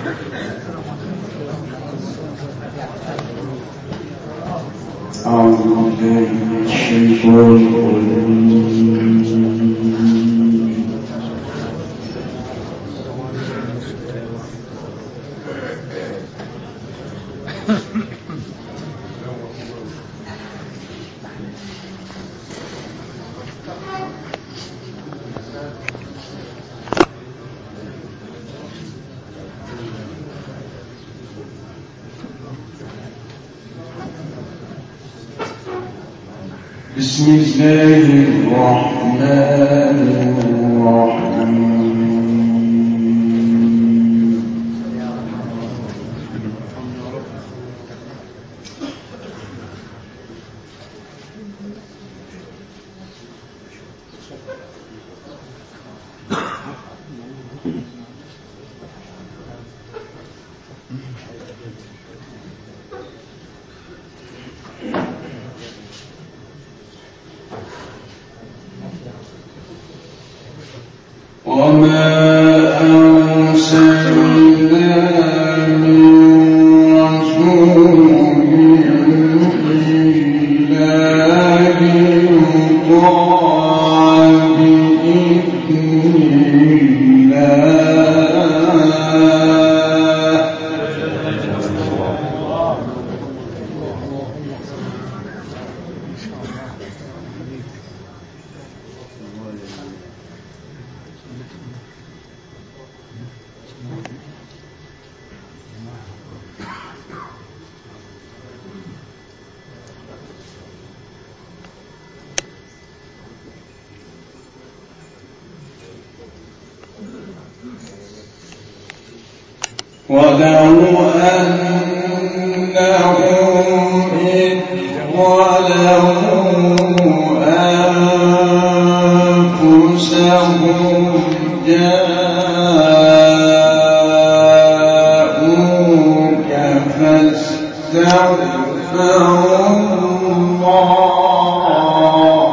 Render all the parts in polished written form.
بسم الله الرحمن الرحيم. وما أرسلنا من رسول إلا ليطاع بإذن ولو أنهم إذ ظلموا أنفسهم جاءوك فاستغفروا الله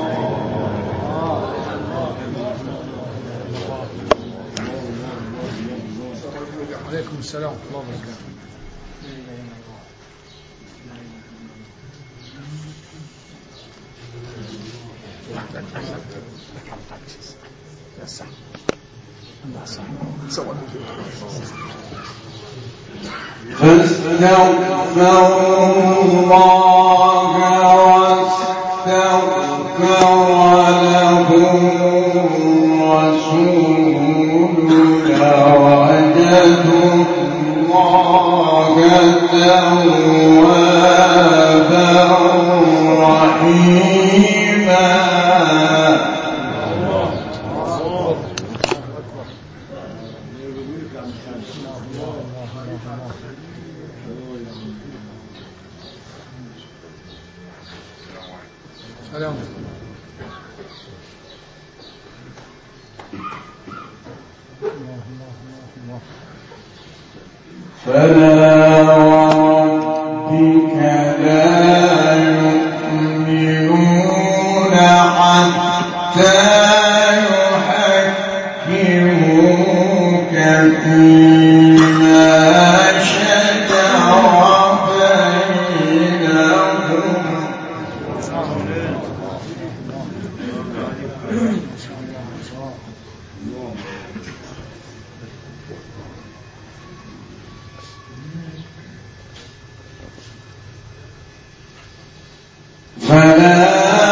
عليكم السلام ورحمة الله وبركاته. فاستغفروا الله واستغفر لهم الرسول لوجدوا الله توابا رحيما. سلام. فلا وربك لا يؤمنون حتى يحكموك فيما شجر بينهم فلا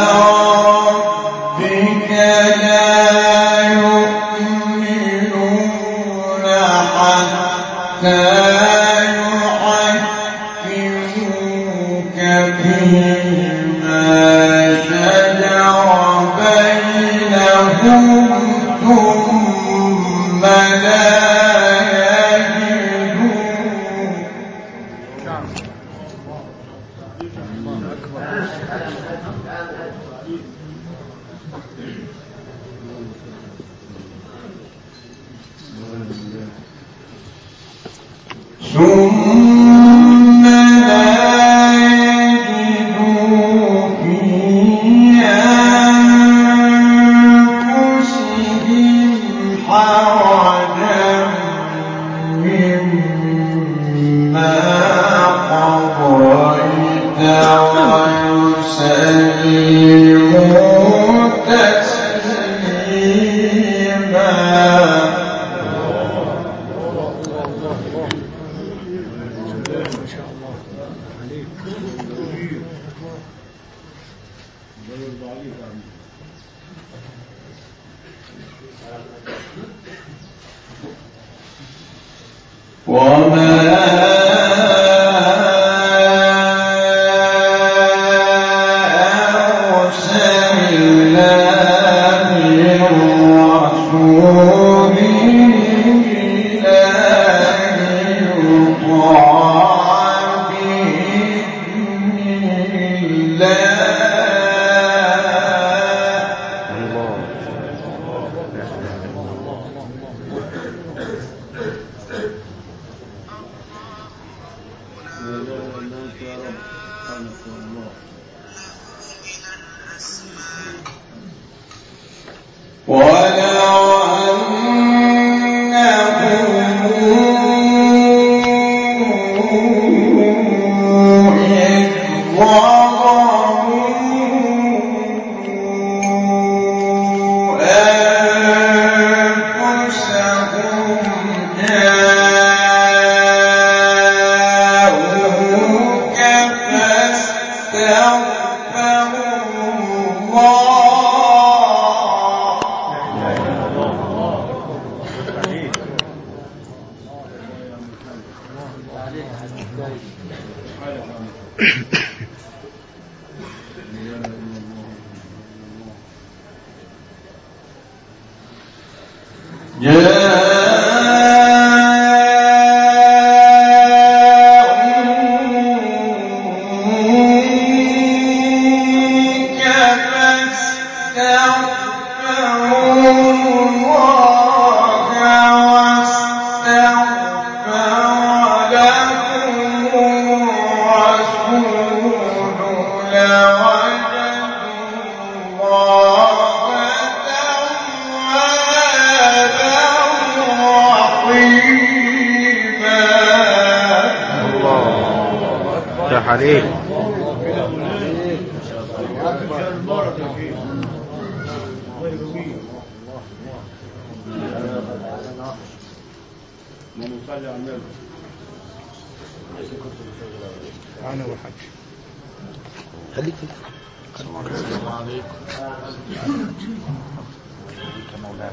ربك لا يؤمنون حتى يحكموك فيما شجر بينهم ثم لا ثم لا يجدوا في أنفسهم حرجا مما عليك أنا وحج خليك السلام عليكم مولاي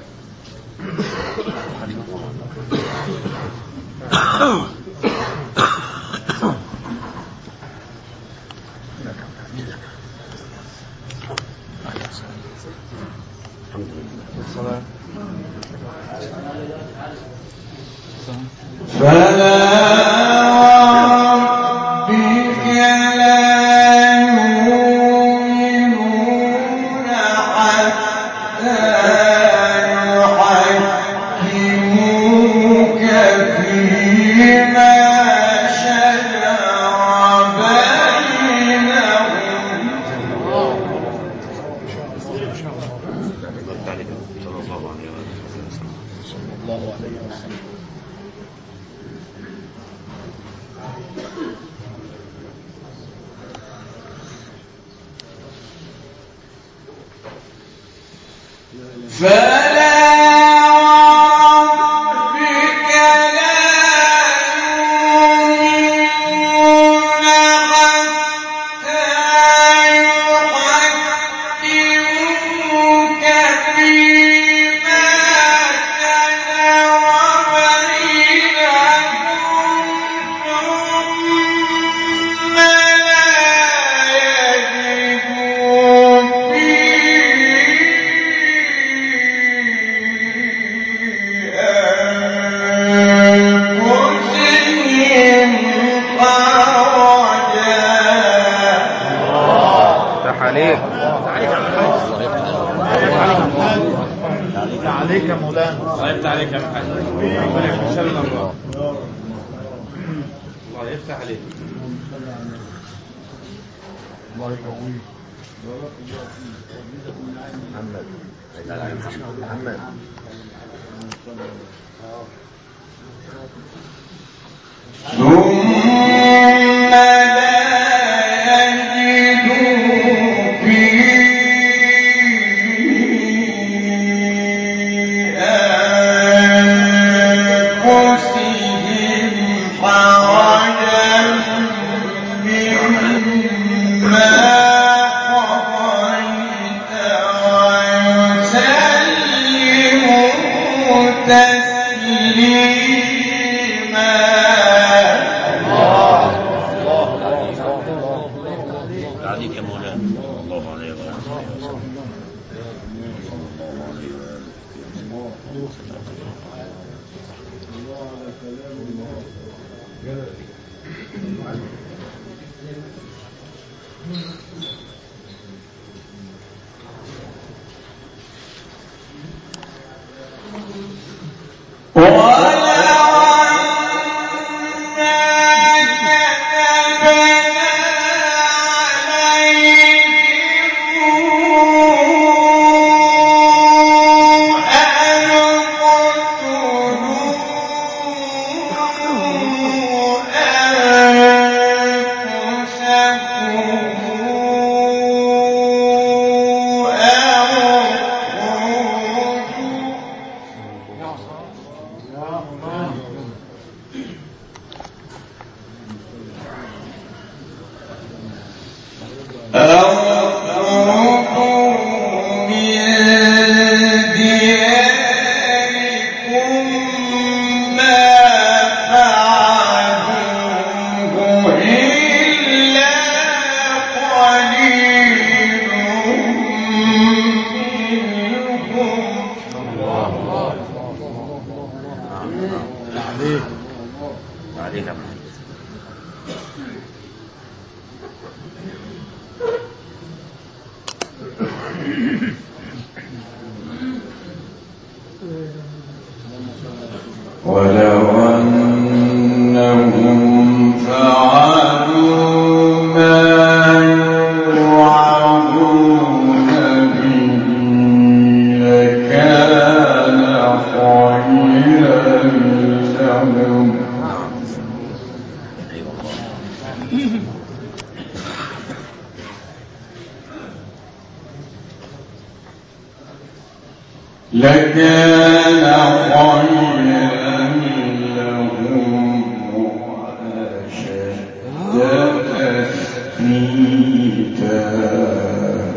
عليك يا مولانا الله يفتح عليك يا محمد ربنا يكرمك الله الله يفتح عليك الله يقويك محمد تسليما لكان خيرا لهم وأشد تثبيتا.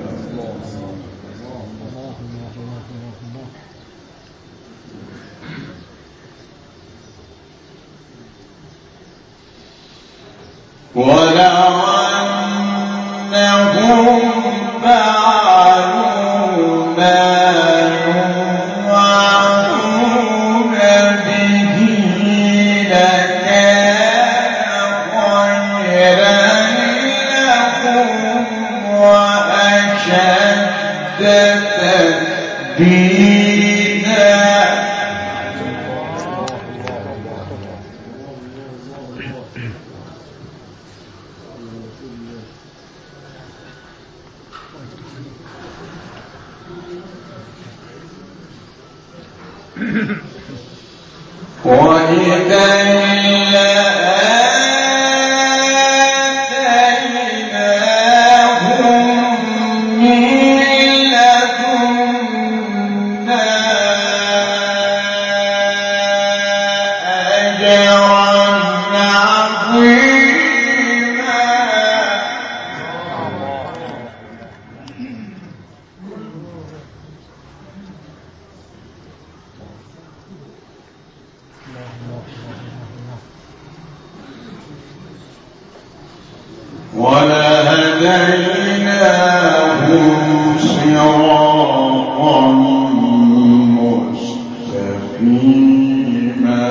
ولو أنهم فعلوا ما يوعظون به لكان خيرا لهم وأشد تثبيتا. وإذا لآتيناهم من لدنا أجرا عظيما. ولهديناهم صراطا مستقيما.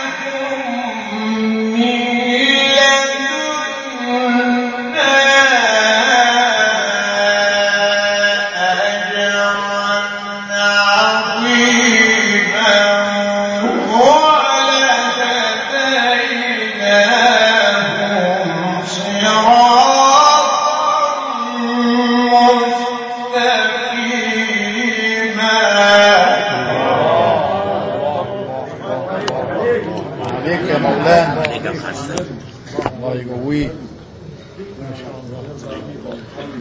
وإذا ما شاء الله.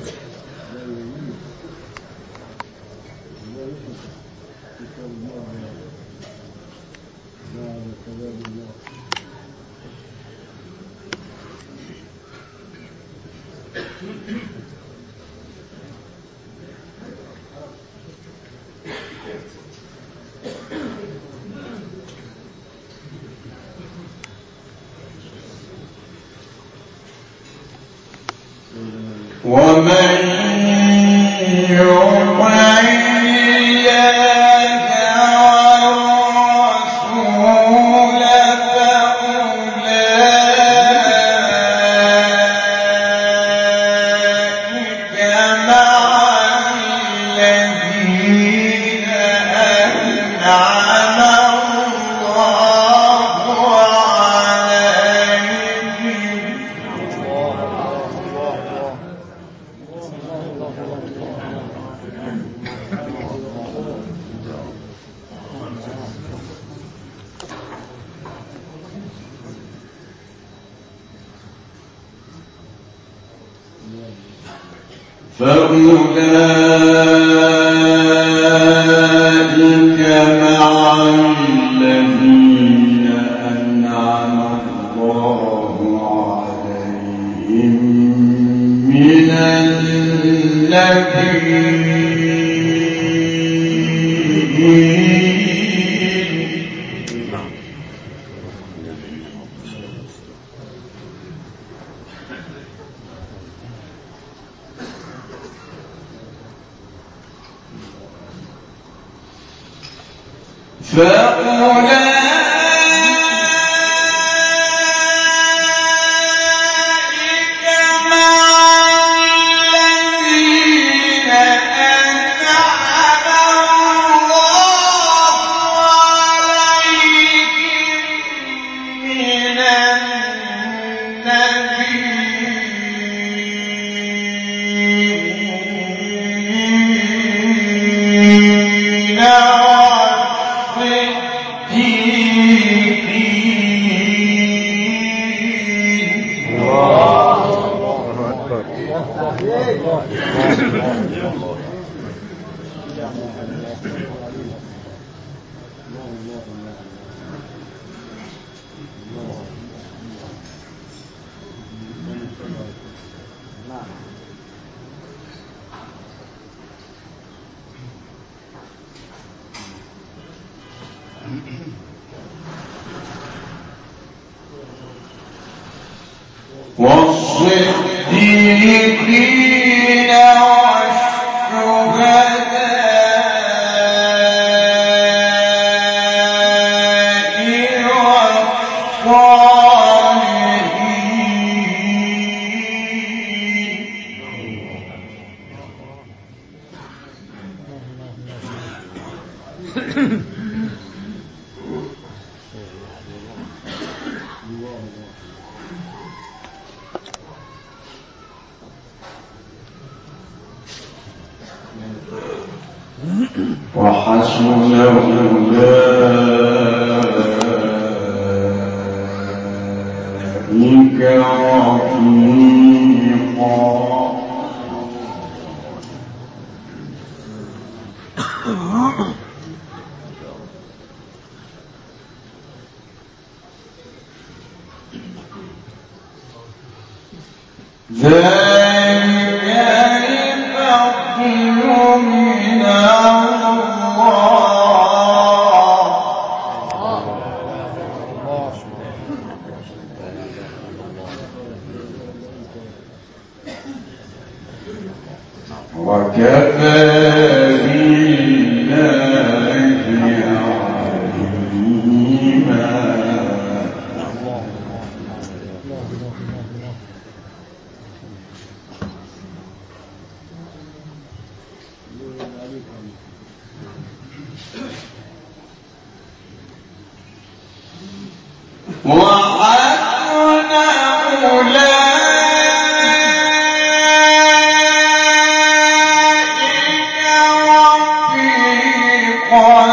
ومن يطع الله والرسول فأولئك مع الذين أنعم الله عليهم فأولئك مع الذين أنعم الله عليهم من النبيين فأولئك مع الذين أنعم الله عليهم من النبيين والصديقين والشهداء والصالحين وحسن أولئك رفيقا ذلك الفضل من وكفى بالله عليما وحسن أولئك رفيقا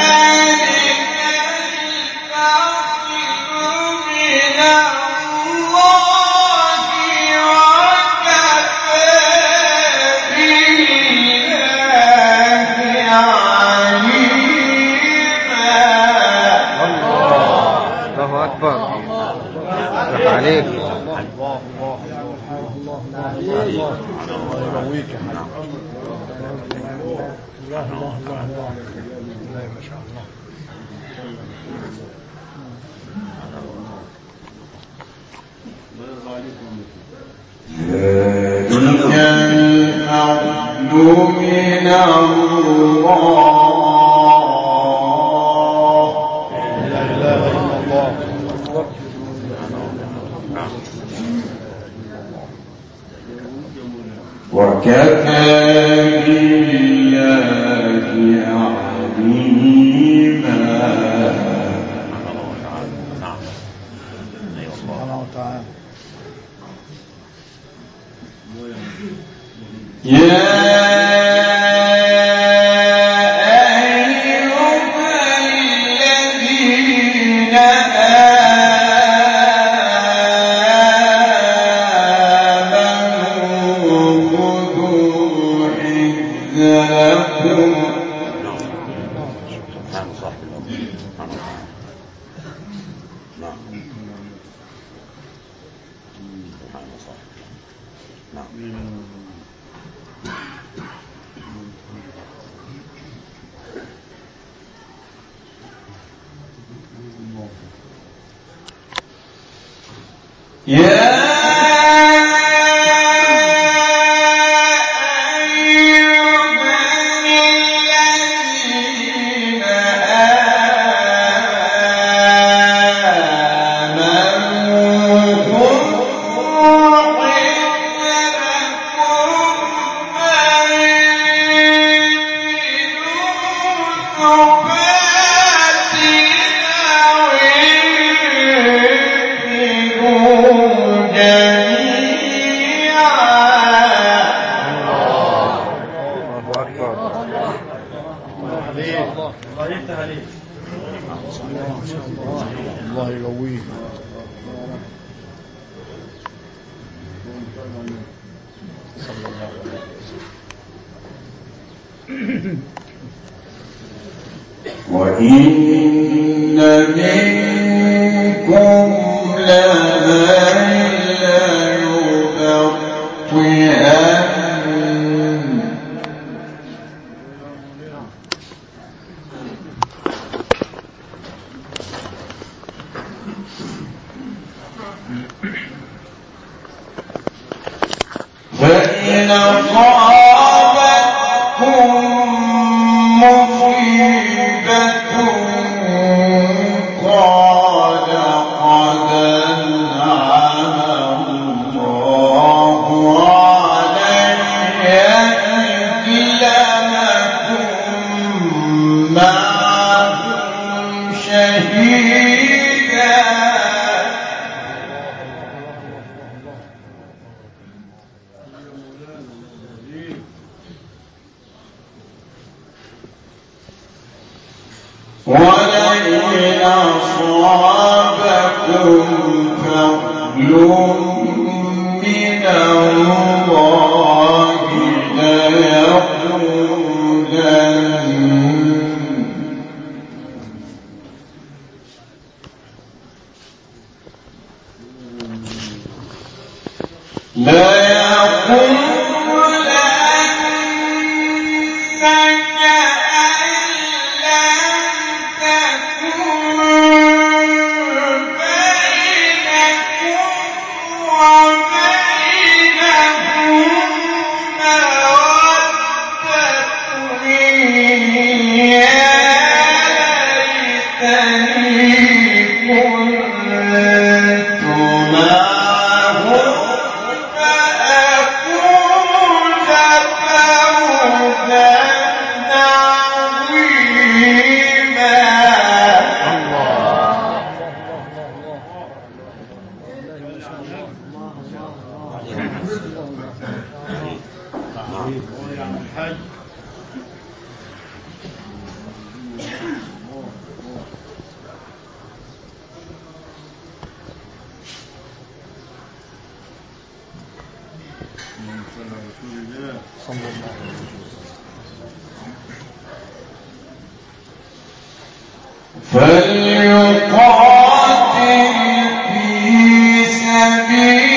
ذلك الفضل من الله الله الله الله الله يقويك يا حاج. الله الله الله الله ما شاء الله. ذلك الفضل من الله. لا اله الا الله. وكفى بالله عليما. سبحانه وتعالى. الله يقويك. صلى الله عليه وسلم. وإن منكم لمن ليبطئن فإن أصابتكم مصيبة قال قد أنعم الله علي إذ لم أكن معكم شهيدا. ولئن أصابكم فضل من الله فليقاتل في سبيل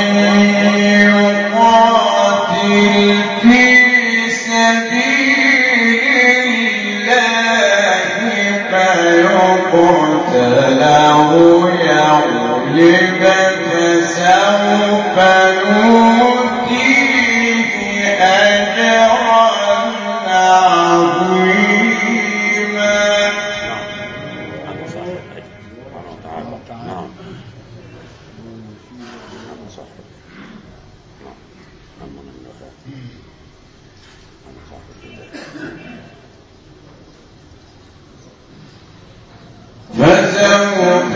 فسوف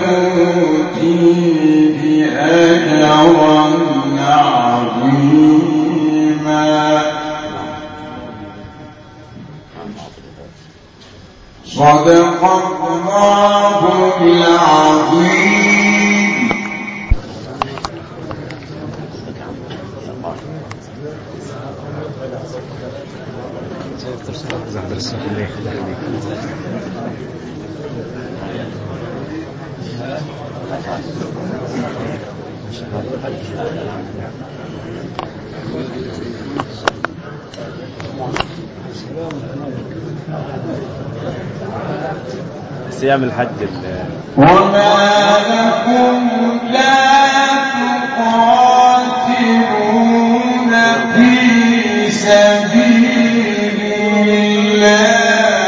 نؤتيه أجرا عظيما. صدق الله العظيم. صيام الحج. وما لكم لا تقاتلون في سبيل الله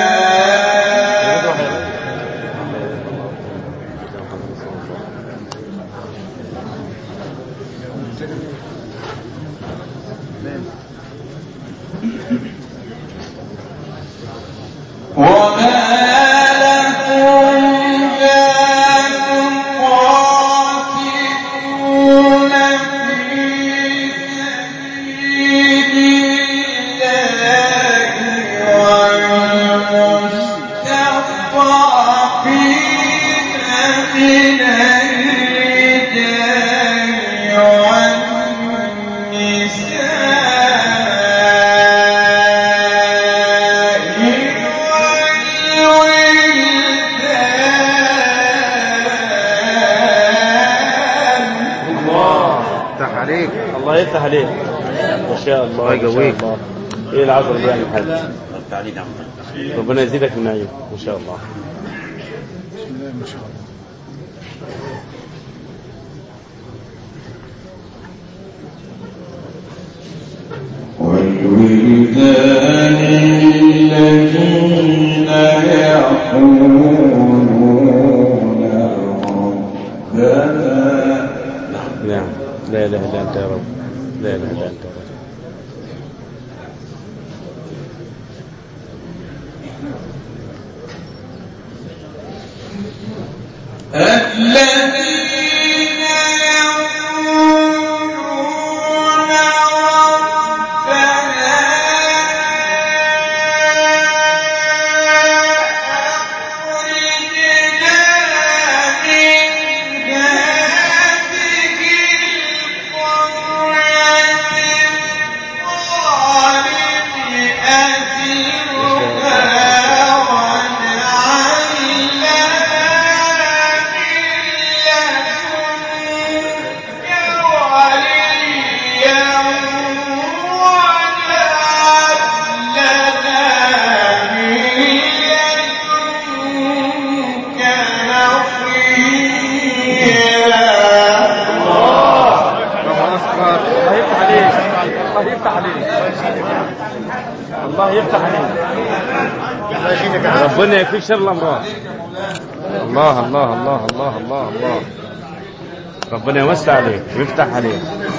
الله يفتح عليك ما شاء الله. الله يقويك. ايه العصر اللي يعني الحج. ربنا يزيدك من نعيم ما شاء الله. بسم الله ما شاء الله. والولدان الذين يقولون ربنا. نعم لا اله الا انت يا رب. لا اله الا انت يا رب. الذين يقولون ربنا أخرجنا من هذه الله يفتح عليك. ربنا يكفيك شر الامراض. الله الله الله الله الله الله. ربنا يوسع عليك ويفتح عليك.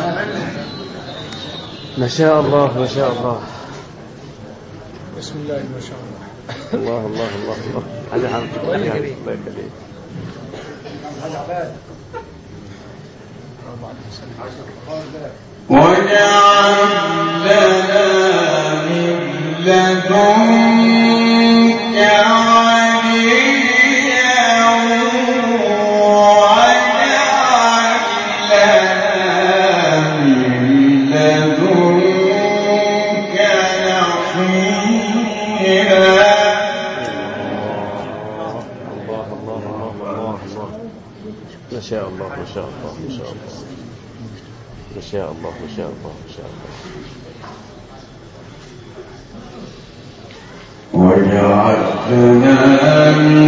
ما شاء الله ما شاء الله. بسم الله ما شاء الله. الله الله الله الله. هذا حمد الله يخليك. واجعل لنا من لدنك وليا واجعل لنا من لدنك نصيرا. الله الله الله الله الله. ما شاء الله ما شاء الله ما شاء الله. ما شاء الله ما شاء الله ما شاء الله. وجعلنا من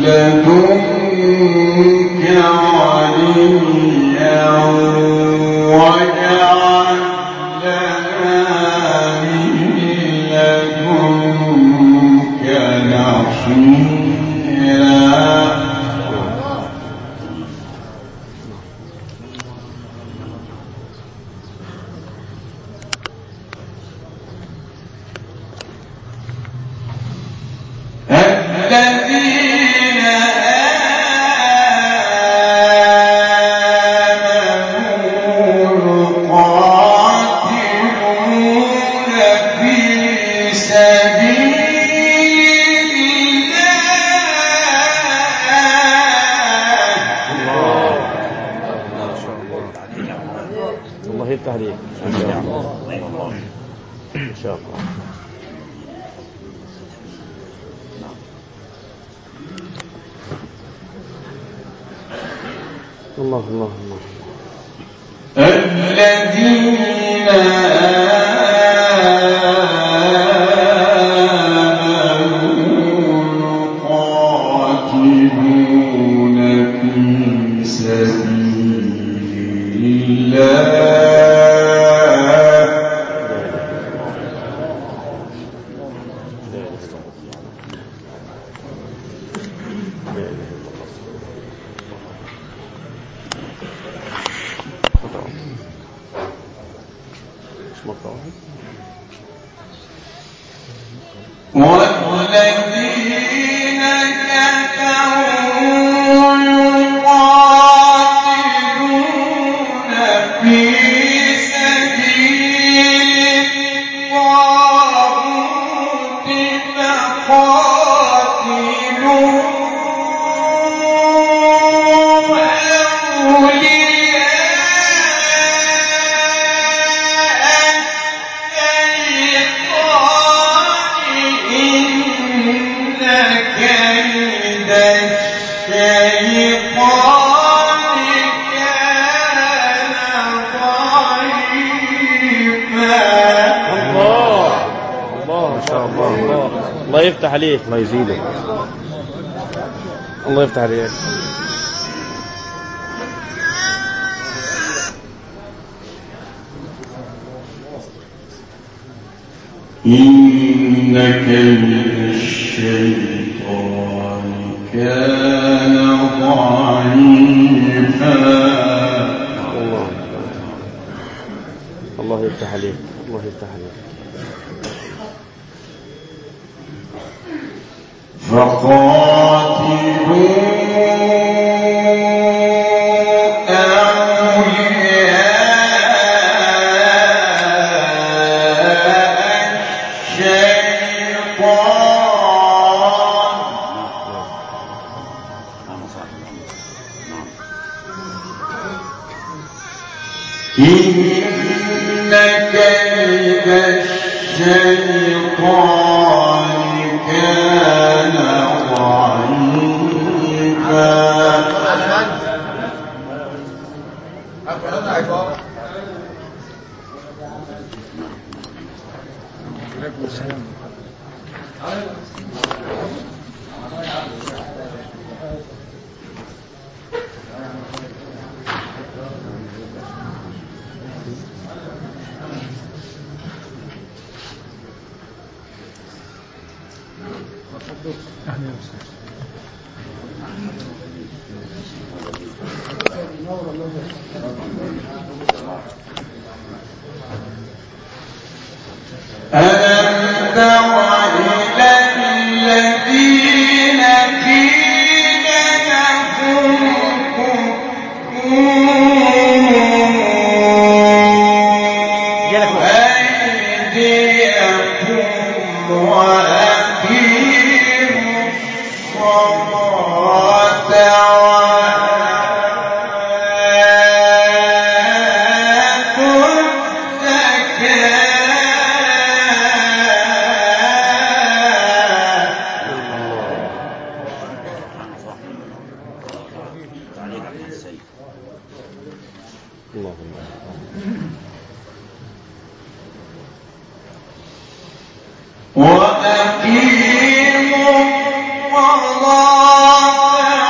لدنك عليا وجعلنا من لدنك نصيرا. الذين آمنوا يقاتلون في سبيل الله. ما شاء الله. الله يفتح عليك. ما شاء الله. ما شاء الله. الله الله الله. الذين آمنوا يقاتلون في سبيل الله. والذين كفروا يقاتلون في سبيل الطاغوت فقاتلوا الله يفتح عليك. الله يزيدك. الله يفتح عليك. إن كيد الشيطان كان ضعيفا. الله يفتح عليك. الله يفتح عليك. فقاتلوا إن كيد الشيطان كان ضعيفا. ألم تر إلى الذين قيل لهم كفوا أيديكم وأقيموا الصلاة وأقيموا الصلاة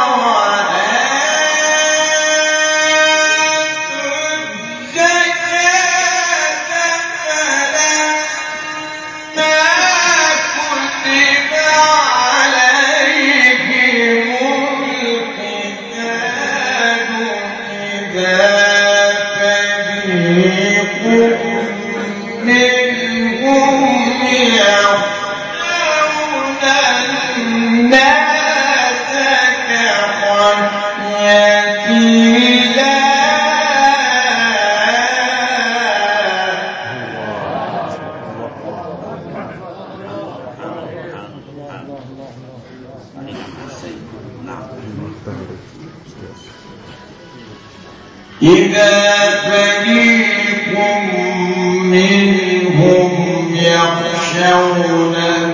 إذا فريق منهم يخشون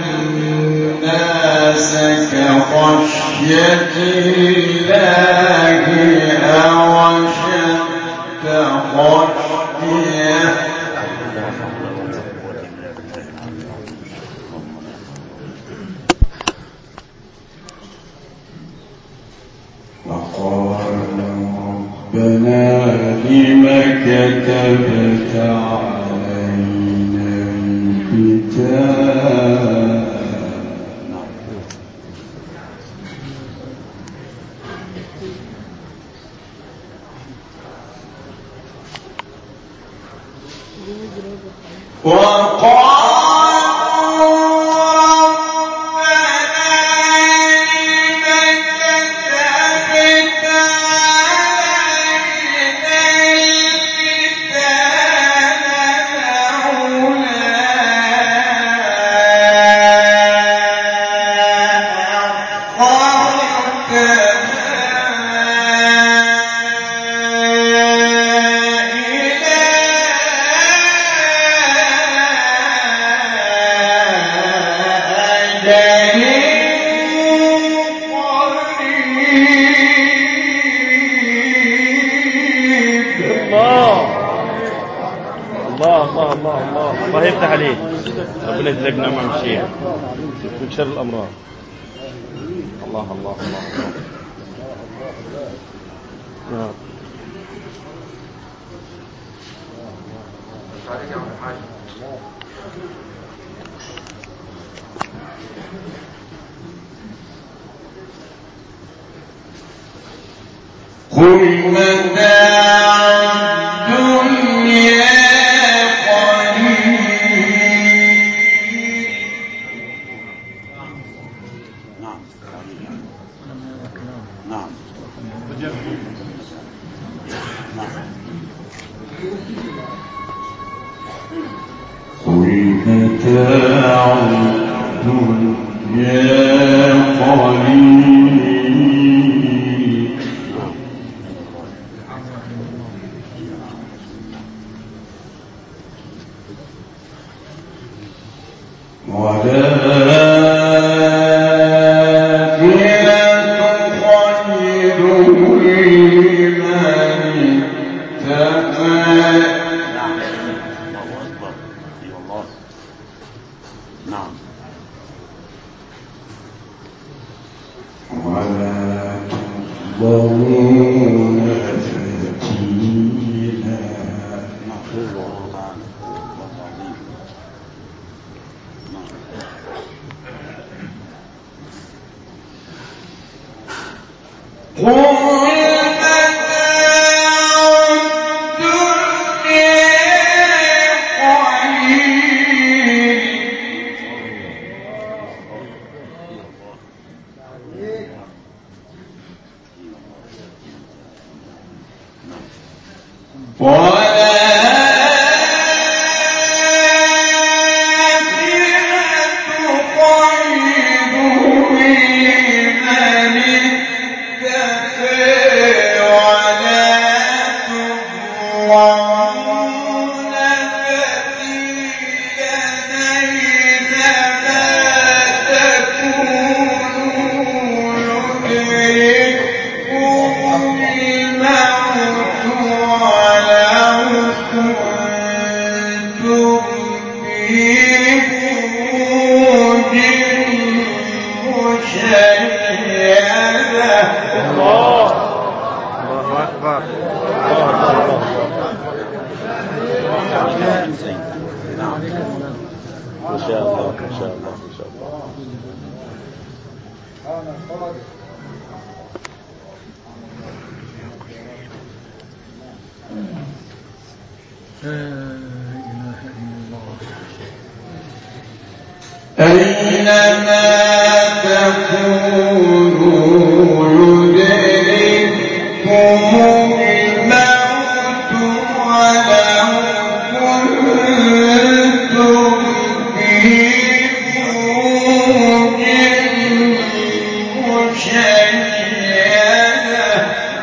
الناس كخشية الله أو أشد خشية ربنا لم كتبت علينا الكتاب الله يفتح عليك. ربنا يجزاكنا مع الشيخ من شر الأمراض. الله الله الله الله. قل متاع الدنيا متاع الدنيا قليل على الله أكبر. ما شاء الله ما شاء الله ما شاء الله. أينما تكونوا يدرككم الموت ولو كنتم في بروج مشيدة.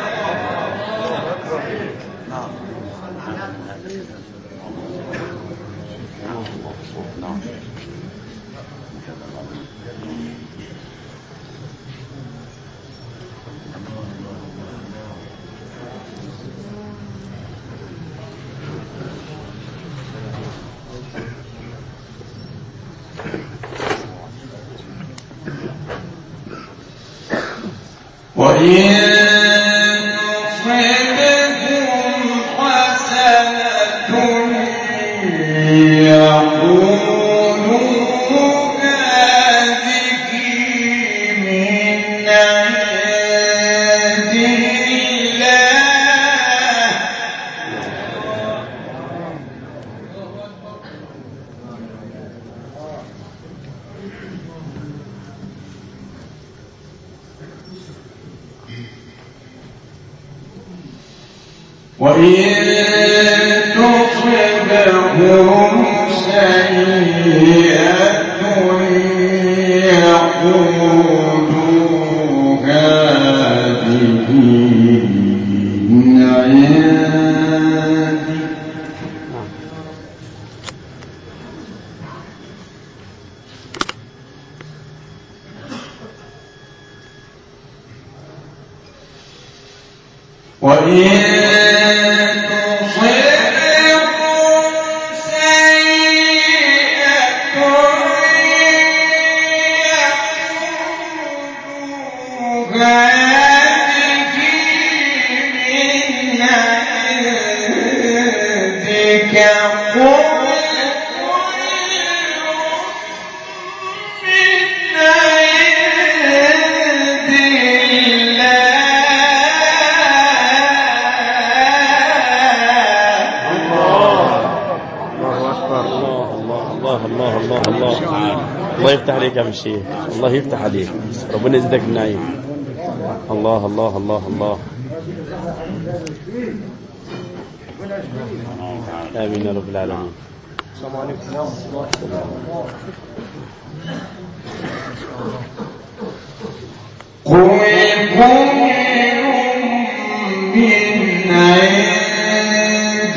وإن تصبهم حسنة يقولوا هذه من عند الله. وإن تصبهم سيئة يقولوا هذه من عندك. وإن الله يفتح عليك يا الشيخ، الله يفتح عليك، ربنا يزيدك النعيم. الله الله الله الله. آمين يا رب العالمين. السلام عليكم ورحمة الله. قل كل من عند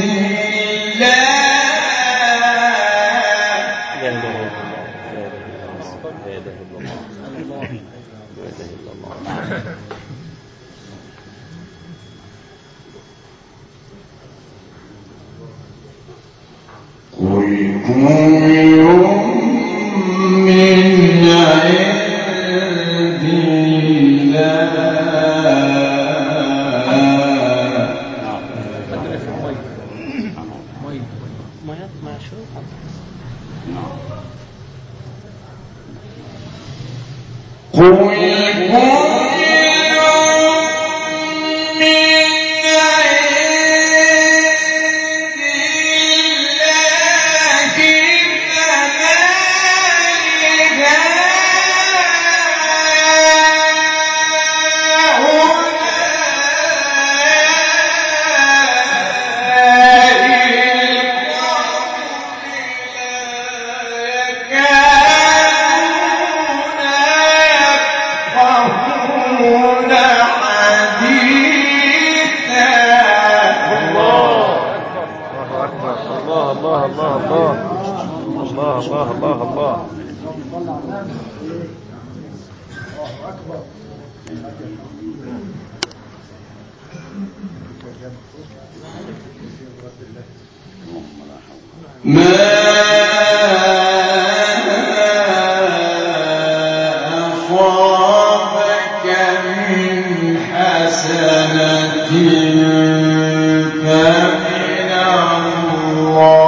ما أصاب حسنة فمن الله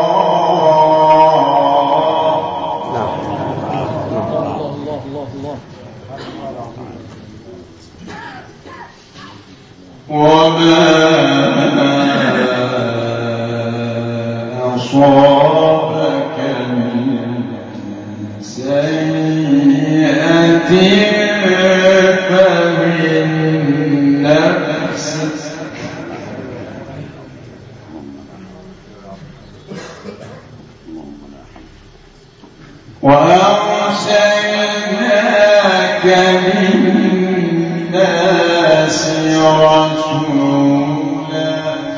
وما أصابك من سيئة فمن نفسك وأرسلناك للناس رسولا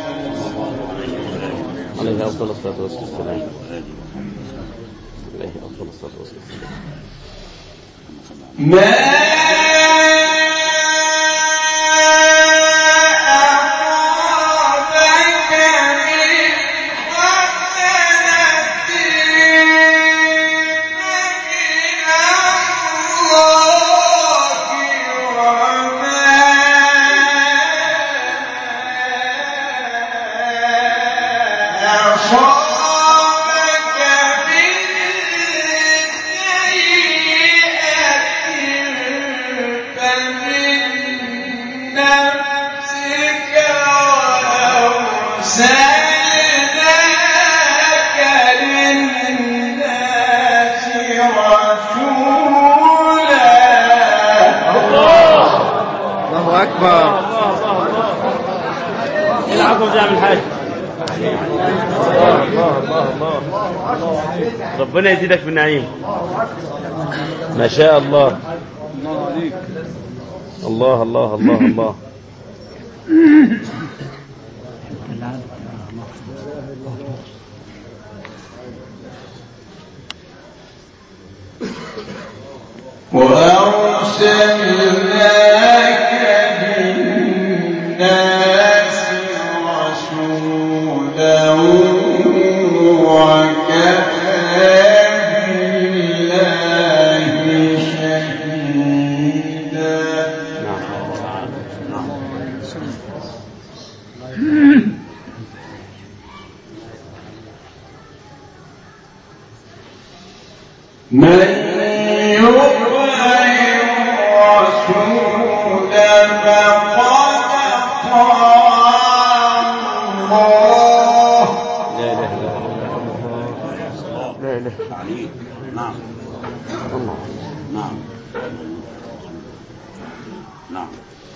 عليه أفضل الصلاة والسلام. عليه أفضل الصلاة والسلام. ما ربنا يزيدك بالنعيم. ما شاء الله. الله الله الله الله. وأرسلناك للناس رسولا وكفى بالله شهيدا. من يطع الرسول فقد أطاع الله. لا إله إلا الله. لا إله. نعم. الله. نعم. نعم.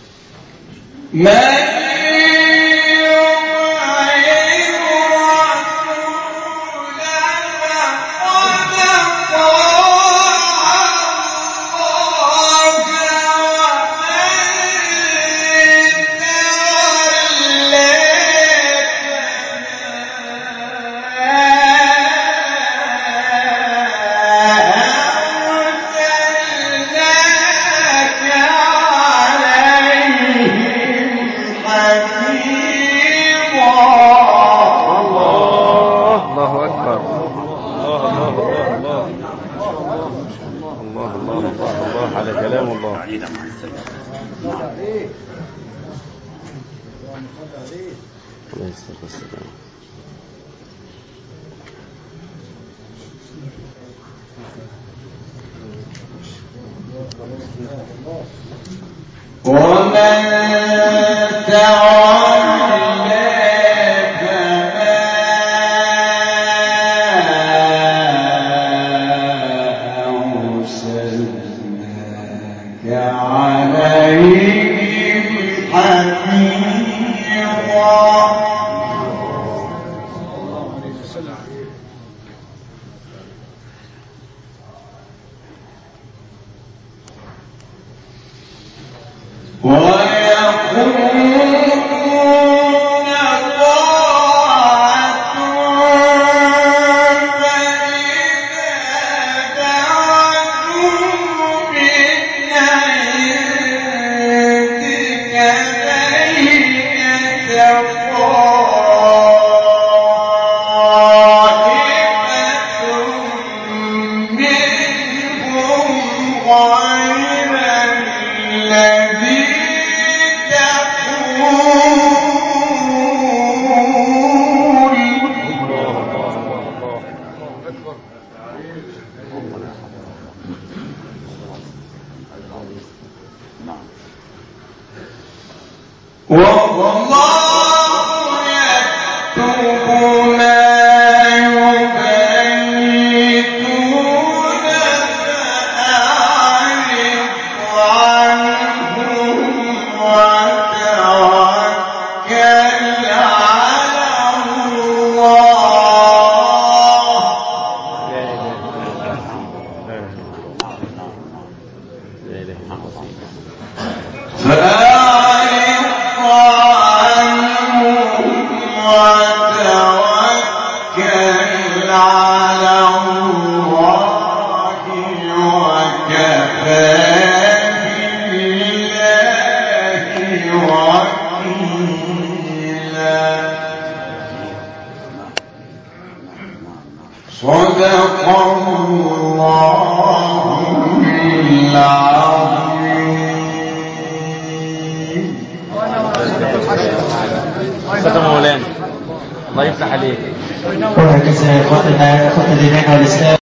من على كلام الله. عليه الصلاة والسلام. ومن تولى فما أرسلناك عليهم حفيظا. الله يفتح عليك. وهكذا يا اخوتنا اخوتنا الإيمان والإسلام